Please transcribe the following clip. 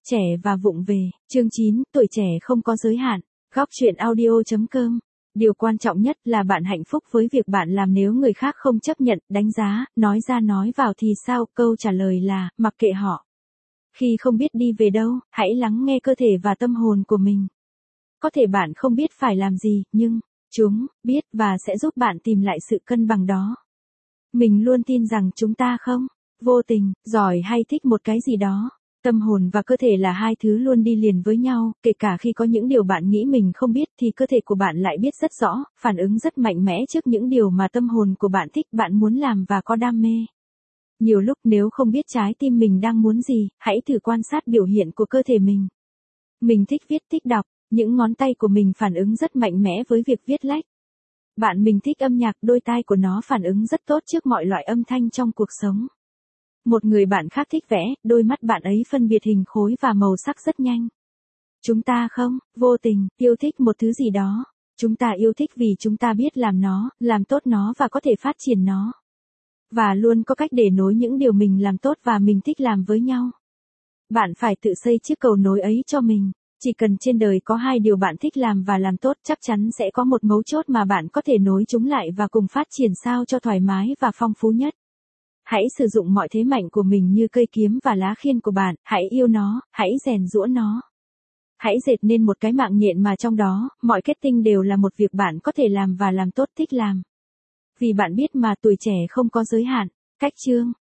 Trẻ và vụng về, chương 9, tuổi trẻ không có giới hạn. Góc truyện audio.com. Điều quan trọng nhất là bạn hạnh phúc với việc bạn làm, nếu người khác không chấp nhận, đánh giá, nói ra nói vào thì sao? Câu trả lời là, mặc kệ họ. Khi không biết đi về đâu, hãy lắng nghe cơ thể và tâm hồn của mình. Có thể bạn không biết phải làm gì, nhưng chúng biết và sẽ giúp bạn tìm lại sự cân bằng đó. Mình luôn tin rằng chúng ta không vô tình, giỏi hay thích một cái gì đó. Tâm hồn và cơ thể là hai thứ luôn đi liền với nhau, kể cả khi có những điều bạn nghĩ mình không biết thì cơ thể của bạn lại biết rất rõ, phản ứng rất mạnh mẽ trước những điều mà tâm hồn của bạn thích, bạn muốn làm và có đam mê. Nhiều lúc nếu không biết trái tim mình đang muốn gì, hãy thử quan sát biểu hiện của cơ thể mình. Mình thích viết, thích đọc, những ngón tay của mình phản ứng rất mạnh mẽ với việc viết lách. Bạn mình thích âm nhạc, đôi tai của nó phản ứng rất tốt trước mọi loại âm thanh trong cuộc sống. Một người bạn khác thích vẽ, đôi mắt bạn ấy phân biệt hình khối và màu sắc rất nhanh. Chúng ta không vô tình yêu thích một thứ gì đó. Chúng ta yêu thích vì chúng ta biết làm nó, làm tốt nó và có thể phát triển nó. Và luôn có cách để nối những điều mình làm tốt và mình thích làm với nhau. Bạn phải tự xây chiếc cầu nối ấy cho mình. Chỉ cần trên đời có hai điều bạn thích làm và làm tốt, chắc chắn sẽ có một mấu chốt mà bạn có thể nối chúng lại và cùng phát triển sao cho thoải mái và phong phú nhất. Hãy sử dụng mọi thế mạnh của mình như cây kiếm và lá khiên của bạn, hãy yêu nó, hãy rèn giũa nó. Hãy dệt nên một cái mạng nhện mà trong đó, mọi kết tinh đều là một việc bạn có thể làm và làm tốt, thích làm. Vì bạn biết mà, tuổi trẻ không có giới hạn. Cách chương